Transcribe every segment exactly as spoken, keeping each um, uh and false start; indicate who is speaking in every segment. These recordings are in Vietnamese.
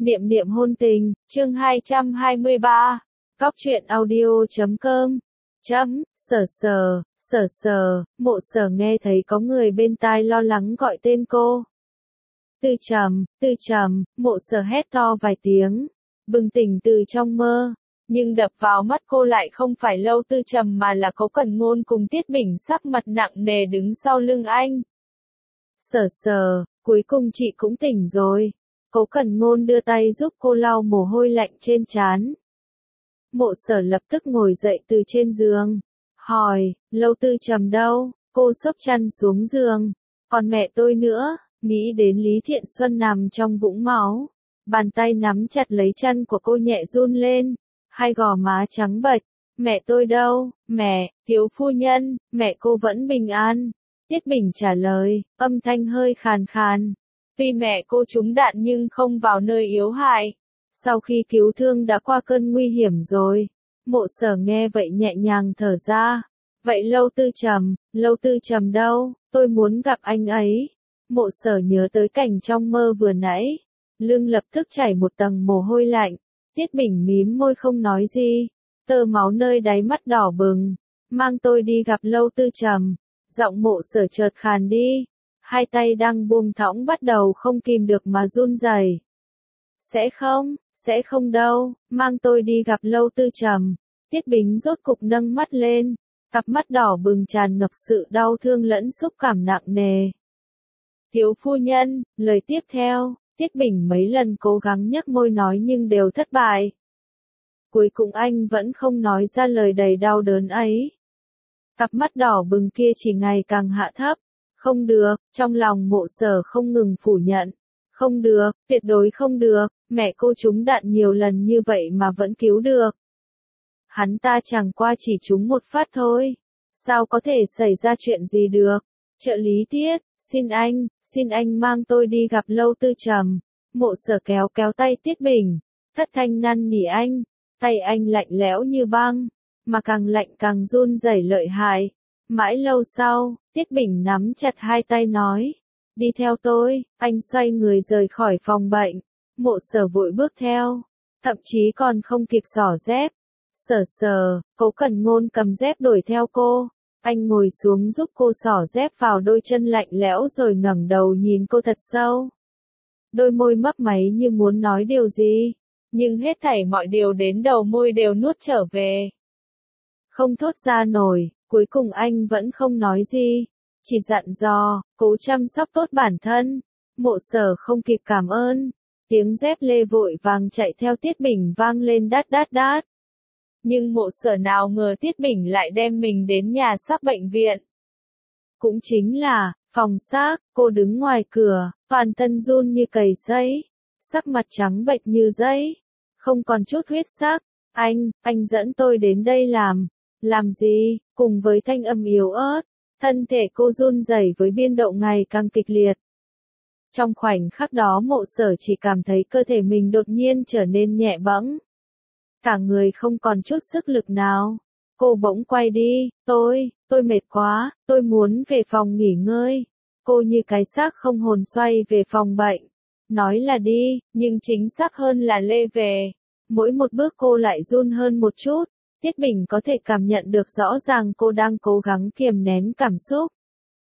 Speaker 1: Niệm niệm hôn tình, chương hai trăm hai mươi ba. Góc truyện audio chấm com. Chấm, sở sờ, sở sờ, Mộ Sở nghe thấy có người bên tai lo lắng gọi tên cô. Tư Trầm, Tư Trầm, Mộ Sở hét to vài tiếng, bừng tỉnh từ trong mơ. Nhưng đập vào mắt cô lại không phải Lâu Tư Trầm mà là Cố Cẩn Ngôn cùng Tiết Bình sắc mặt nặng nề đứng sau lưng anh. Sở sờ, cuối cùng chị cũng tỉnh rồi. Cố Cẩn Ngôn đưa tay giúp cô lau mồ hôi lạnh trên trán. Mộ Sở lập tức ngồi dậy từ trên giường, hỏi, Lâu Tư Trầm đâu? Cô xốc chăn xuống giường. Còn mẹ tôi nữa, nghĩ đến Lý Thiện Xuân nằm trong vũng máu. Bàn tay nắm chặt lấy chân của cô nhẹ run lên, hai gò má trắng bệch. Mẹ tôi đâu? Mẹ, thiếu phu nhân, mẹ cô vẫn bình an. Tiết Bình trả lời, âm thanh hơi khàn khàn. Tuy mẹ cô trúng đạn nhưng không vào nơi yếu hại. Sau khi cứu thương đã qua cơn nguy hiểm rồi. Mộ Sở nghe vậy nhẹ nhàng thở ra. Vậy Lâu Tư Trầm, Lâu Tư Trầm đâu? Tôi muốn gặp anh ấy. Mộ Sở nhớ tới cảnh trong mơ vừa nãy. Lưng lập tức chảy một tầng mồ hôi lạnh. Tiết Bình mím môi không nói gì. Tơ máu nơi đáy mắt đỏ bừng. Mang tôi đi gặp Lâu Tư Trầm. Giọng Mộ Sở chợt khàn đi. Hai tay đang buông thõng bắt đầu không kìm được mà run rẩy. Sẽ không, sẽ không đâu, mang tôi đi gặp Lâu Tư Trầm. Tiết Bình rốt cục nâng mắt lên, cặp mắt đỏ bừng tràn ngập sự đau thương lẫn xúc cảm nặng nề. Thiếu phu nhân, lời tiếp theo, Tiết Bình mấy lần cố gắng nhếch môi nói nhưng đều thất bại. Cuối cùng anh vẫn không nói ra lời đầy đau đớn ấy. Cặp mắt đỏ bừng kia chỉ ngày càng hạ thấp. Không được, trong lòng Mộ Sở không ngừng phủ nhận. Không được, tuyệt đối không được, mẹ cô trúng đạn nhiều lần như vậy mà vẫn cứu được. Hắn ta chẳng qua chỉ trúng một phát thôi. Sao có thể xảy ra chuyện gì được? Trợ lý Tiết, xin anh, xin anh mang tôi đi gặp Lâu Tư Trầm. Mộ Sở kéo kéo tay Tiết Bình, thất thanh năn nỉ anh. Tay anh lạnh lẽo như băng, mà càng lạnh càng run rẩy lợi hại. Mãi lâu sau, Tiết Bình nắm chặt hai tay nói, đi theo tôi. Anh xoay người rời khỏi phòng bệnh. Mộ Sở vội bước theo, thậm chí còn không kịp xỏ dép. Sở sờ, Cố Cẩn Ngôn cầm dép đuổi theo cô. Anh ngồi xuống giúp cô xỏ dép vào đôi chân lạnh lẽo rồi ngẩng đầu nhìn cô thật sâu. Đôi môi mấp máy như muốn nói điều gì, nhưng hết thảy mọi điều đến đầu môi đều nuốt trở về. Không thốt ra nổi. Cuối cùng anh vẫn không nói gì, chỉ dặn dò, cố chăm sóc tốt bản thân. Mộ Sở không kịp cảm ơn, tiếng dép lê vội vàng chạy theo Tiết Bình vang lên đát đát đát. Nhưng Mộ Sở nào ngờ Tiết Bình lại đem mình đến nhà xác bệnh viện. Cũng chính là, phòng xác, cô đứng ngoài cửa, toàn thân run như cầy sấy, sắc mặt trắng bệch như giấy, không còn chút huyết sắc. Anh, anh dẫn tôi đến đây làm. Làm gì? Cùng với thanh âm yếu ớt, thân thể cô run rẩy với biên độ ngày càng kịch liệt. Trong khoảnh khắc đó Mộ Sở chỉ cảm thấy cơ thể mình đột nhiên trở nên nhẹ bẫng. Cả người không còn chút sức lực nào. Cô bỗng quay đi, tôi, tôi mệt quá, tôi muốn về phòng nghỉ ngơi. Cô như cái xác không hồn xoay về phòng bệnh. Nói là đi, nhưng chính xác hơn là lê về. Mỗi một bước cô lại run hơn một chút. Tiết Bình có thể cảm nhận được rõ ràng cô đang cố gắng kiềm nén cảm xúc.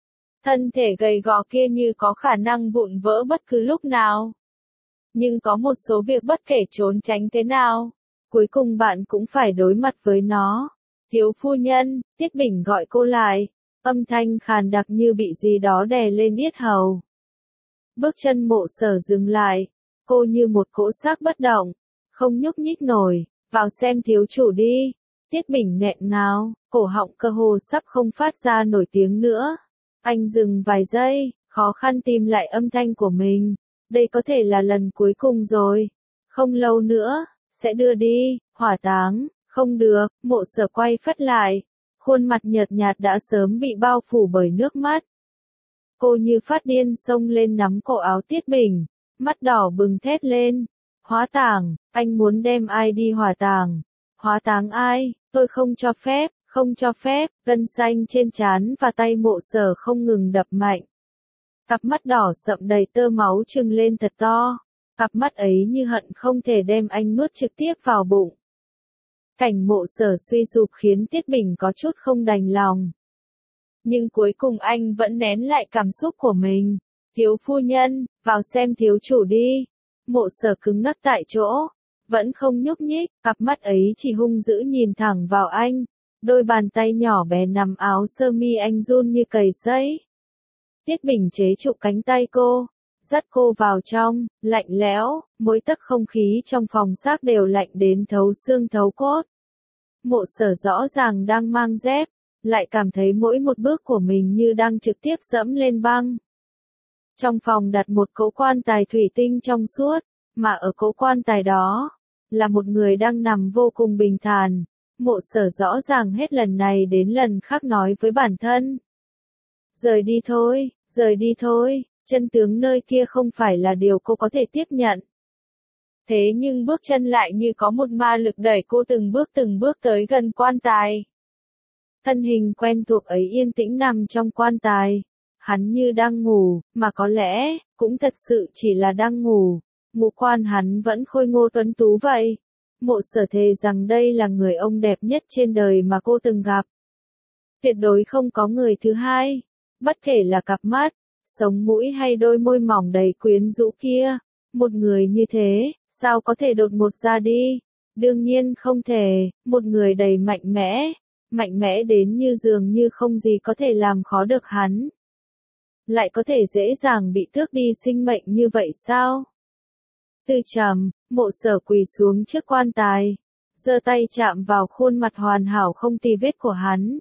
Speaker 1: Thân thể gầy gò kia như có khả năng vụn vỡ bất cứ lúc nào. Nhưng có một số việc bất kể trốn tránh thế nào, cuối cùng bạn cũng phải đối mặt với nó. Thiếu phu nhân, Tiết Bình gọi cô lại, âm thanh khàn đặc như bị gì đó đè lên yết hầu. Bước chân Mộ Sở dừng lại, cô như một cỗ xác bất động, không nhúc nhích nổi, vào xem thiếu chủ đi. Tiết Bình nghẹn ngào, cổ họng cơ hồ sắp không phát ra nổi tiếng nữa. Anh dừng vài giây, khó khăn tìm lại âm thanh của mình. Đây có thể là lần cuối cùng rồi. Không lâu nữa, sẽ đưa đi, hỏa táng. Không được, Mộ Sở quay phắt lại. Khuôn mặt nhợt nhạt đã sớm bị bao phủ bởi nước mắt. Cô như phát điên xông lên nắm cổ áo Tiết Bình, mắt đỏ bừng thét lên. Hỏa táng, anh muốn đem ai đi hỏa táng? Hỏa táng ai? Tôi không cho phép, không cho phép. Gân xanh trên trán và tay Mộ Sở không ngừng đập mạnh. Cặp mắt đỏ sậm đầy tơ máu trừng lên thật to. cặp mắt ấy như hận không thể đem anh nuốt trực tiếp vào bụng. Cảnh Mộ Sở suy sụp khiến Tiết Bình có chút không đành lòng. Nhưng cuối cùng anh vẫn nén lại cảm xúc của mình. Thiếu phu nhân, vào xem thiếu chủ đi. Mộ Sở cứng ngắc tại chỗ, vẫn không nhúc nhích, cặp mắt ấy chỉ hung dữ nhìn thẳng vào anh. Đôi bàn tay nhỏ bé nắm áo sơ mi anh run như cầy sấy. Tiết Bình chế trụ cánh tay cô, dắt cô vào trong, lạnh lẽo, mỗi tấc không khí trong phòng xác đều lạnh đến thấu xương thấu cốt. Mộ Sở rõ ràng đang mang dép, lại cảm thấy mỗi một bước của mình như đang trực tiếp dẫm lên băng. Trong phòng đặt một cỗ quan tài thủy tinh trong suốt, mà ở cỗ quan tài đó, là một người đang nằm vô cùng bình thản. Mộ Sở rõ ràng hết lần này đến lần khác nói với bản thân. Rời đi thôi, rời đi thôi, chân tướng nơi kia không phải là điều cô có thể tiếp nhận. Thế nhưng bước chân lại như có một ma lực đẩy cô từng bước từng bước tới gần quan tài. Thân hình quen thuộc ấy yên tĩnh nằm trong quan tài. Hắn như đang ngủ, mà có lẽ, cũng thật sự chỉ là đang ngủ. Ngũ quan hắn vẫn khôi ngô tuấn tú vậy. Mộ Sở thề rằng đây là người ông đẹp nhất trên đời mà cô từng gặp. Tuyệt đối không có người thứ hai. Bất kể là cặp mắt, sống mũi hay đôi môi mỏng đầy quyến rũ kia. Một người như thế, sao có thể đột ngột ra đi? Đương nhiên không thể, một người đầy mạnh mẽ. Mạnh mẽ đến như dường như không gì có thể làm khó được hắn. Lại có thể dễ dàng bị tước đi sinh mệnh như vậy sao? Tư trầm, Mộ Sở quỳ xuống trước quan tài, giơ tay chạm vào khuôn mặt hoàn hảo không tì vết của hắn.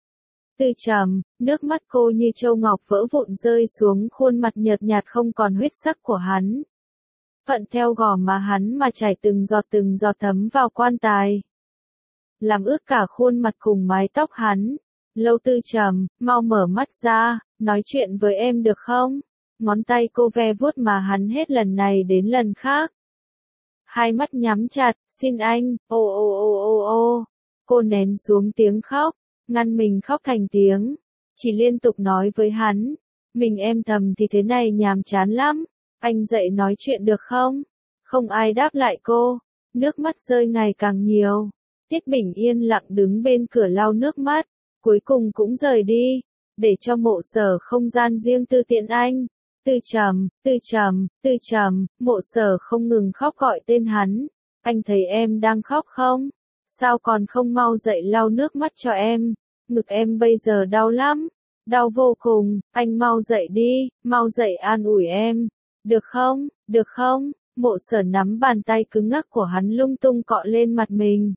Speaker 1: Tư trầm, nước mắt cô như châu ngọc vỡ vụn rơi xuống khuôn mặt nhợt nhạt không còn huyết sắc của hắn. Thuận theo gò má hắn mà chảy từng giọt từng giọt thấm vào quan tài. Làm ướt cả khuôn mặt cùng mái tóc hắn. Lâu Tư trầm, mau mở mắt ra, nói chuyện với em được không? Ngón tay cô ve vuốt mà hắn hết lần này đến lần khác. Hai mắt nhắm chặt, xin anh, ô ô ô ô ô. Cô nén xuống tiếng khóc, ngăn mình khóc thành tiếng. Chỉ liên tục nói với hắn, mình em thầm thì thế này nhàm chán lắm. Anh dậy nói chuyện được không? Không ai đáp lại cô, nước mắt rơi ngày càng nhiều. Tiết Bình yên lặng đứng bên cửa lau nước mắt, cuối cùng cũng rời đi, để cho Mộ Sở không gian riêng tư tiện anh. Tư trầm, tư trầm, tư trầm, Mộ Sở không ngừng khóc gọi tên hắn. Anh thấy em đang khóc không? Sao còn không mau dậy lau nước mắt cho em? Ngực em bây giờ đau lắm, đau vô cùng, anh mau dậy đi, mau dậy an ủi em. Được không, được không? Mộ Sở nắm bàn tay cứng ngắc của hắn lung tung cọ lên mặt mình.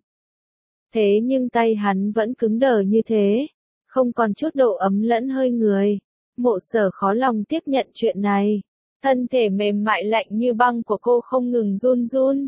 Speaker 1: Thế nhưng tay hắn vẫn cứng đờ như thế, không còn chút độ ấm lẫn hơi người. Mộ Sở khó lòng tiếp nhận chuyện này. Thân thể mềm mại lạnh như băng của cô không ngừng run run.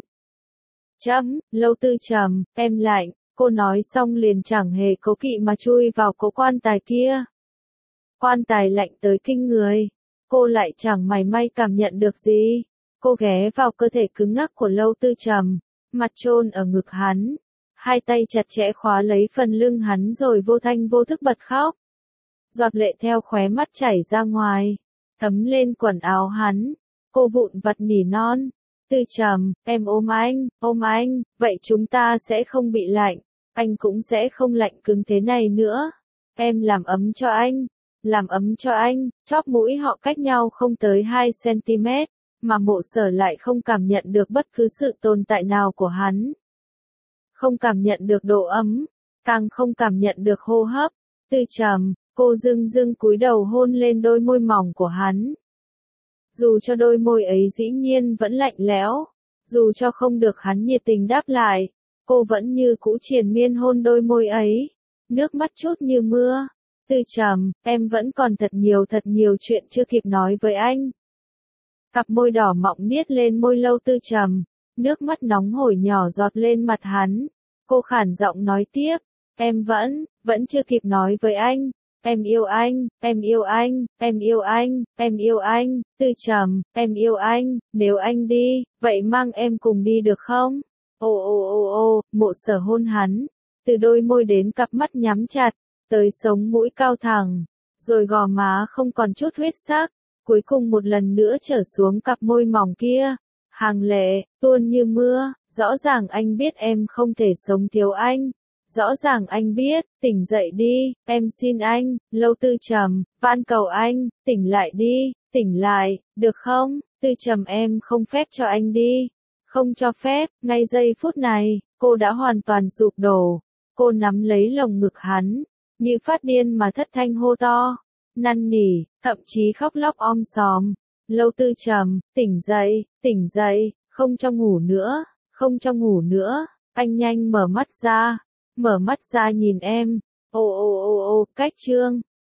Speaker 1: Chấm, Lâu Tư trầm, em lạnh, cô nói xong liền chẳng hề cố kỵ mà chui vào cố quan tài kia. Quan tài lạnh tới kinh người, cô lại chẳng mảy may cảm nhận được gì. Cô ghé vào cơ thể cứng ngắc của Lâu Tư trầm, mặt chôn ở ngực hắn. Hai tay chặt chẽ khóa lấy phần lưng hắn rồi vô thanh vô thức bật khóc. Giọt lệ theo khóe mắt chảy ra ngoài, thấm lên quần áo hắn. Cô vụn vặt nỉ non, Tư trầm, em ôm anh, ôm anh, vậy chúng ta sẽ không bị lạnh, anh cũng sẽ không lạnh cứng thế này nữa. Em làm ấm cho anh, làm ấm cho anh, chóp mũi họ cách nhau không tới hai xăng-ti-mét, mà Mộ Sở lại không cảm nhận được bất cứ sự tồn tại nào của hắn. Không cảm nhận được độ ấm, càng không cảm nhận được hô hấp. Tư trầm, cô dưng dưng cúi đầu hôn lên đôi môi mỏng của hắn. Dù cho đôi môi ấy dĩ nhiên vẫn lạnh lẽo, dù cho không được hắn nhiệt tình đáp lại, cô vẫn như cũ triền miên hôn đôi môi ấy, nước mắt chút như mưa. Tư trầm, em vẫn còn thật nhiều thật nhiều chuyện chưa kịp nói với anh. Cặp môi đỏ mọng niết lên môi Lâu Tư trầm, nước mắt nóng hổi nhỏ giọt lên mặt hắn. Cô khản giọng nói tiếp, em vẫn, vẫn chưa kịp nói với anh. Em yêu anh, em yêu anh, em yêu anh, em yêu anh. Tư trầm, em yêu anh, nếu anh đi, vậy mang em cùng đi được không? Ô ô ô ô, Mộ Sở hôn hắn, từ đôi môi đến cặp mắt nhắm chặt, tới sống mũi cao thẳng, rồi gò má không còn chút huyết sắc, cuối cùng một lần nữa trở xuống cặp môi mỏng kia. Hàng lệ, tuôn như mưa, rõ ràng anh biết em không thể sống thiếu anh. Rõ ràng anh biết, tỉnh dậy đi, em xin anh, Lâu Tư Trầm, van cầu anh, tỉnh lại đi, tỉnh lại, được không? Tư Trầm em không phép cho anh đi. Không cho phép, ngay giây phút này, cô đã hoàn toàn sụp đổ. Cô nắm lấy lồng ngực hắn, như phát điên mà thất thanh hô to, năn nỉ, thậm chí khóc lóc om sòm. Lâu Tư Trầm, tỉnh dậy, tỉnh dậy, không cho ngủ nữa, không cho ngủ nữa. Anh nhanh mở mắt ra, mở mắt ra nhìn em. Ô ô ô ô, cách chương.